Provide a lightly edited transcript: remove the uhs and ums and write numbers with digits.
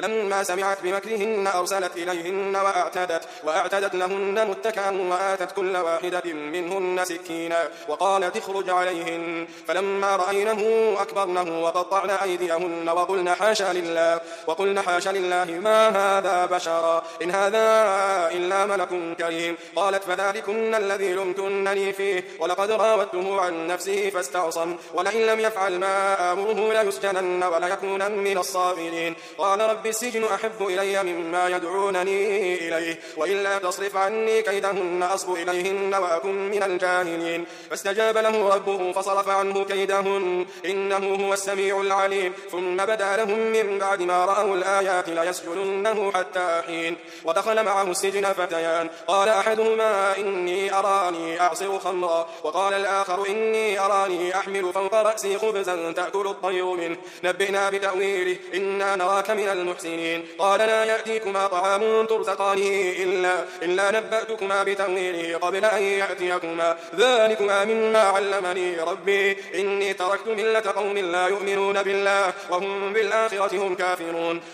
فلما سمعت بمكرهن أرسلت إليهن وأعتدت لهن متكئا وآتت كل واحدة منهن سكينا وقالت اخرج عليهن. فلما رأينه أكبرنه وقطعن أيديهن وقلن حاش لله ما هذا بشرا إن هذا إلا ملك كريم. قالت فذلكن الذي لمتنني فيه ولقد راودته عن نفسه فاستعصم ولئن لم يفعل ما آمره ليسجنن وليكونن من الصاغرين. قال رب السجن أحب إلي مما يدعونني إليه وإلا تصرف عني كيدهن أصب إليهن وأكن من الجاهلين. فاستجاب له ربه فصرف عنه كيدهن إنه هو السميع العليم. ثم بدا لهم من بعد ما رأوا الآيات ليسجننه حتى حين. ودخل معه السجن فتيان قال أحدهما إني أراني أعصر خمرا وقال الآخر إني أراني أحمل فوق رأسي خبزا تأكل الطير منه نبئنا بتأويله إنا نراك من المحسنين. قال لا يأتيكما طعام ترزقانه إلا نبأتكما بتأويله قبل أن يأتيكما ذلكما مما علمني ربي إني تركت ملة قوم لا يؤمنون بالله وهم بالآخرة هم كافرون.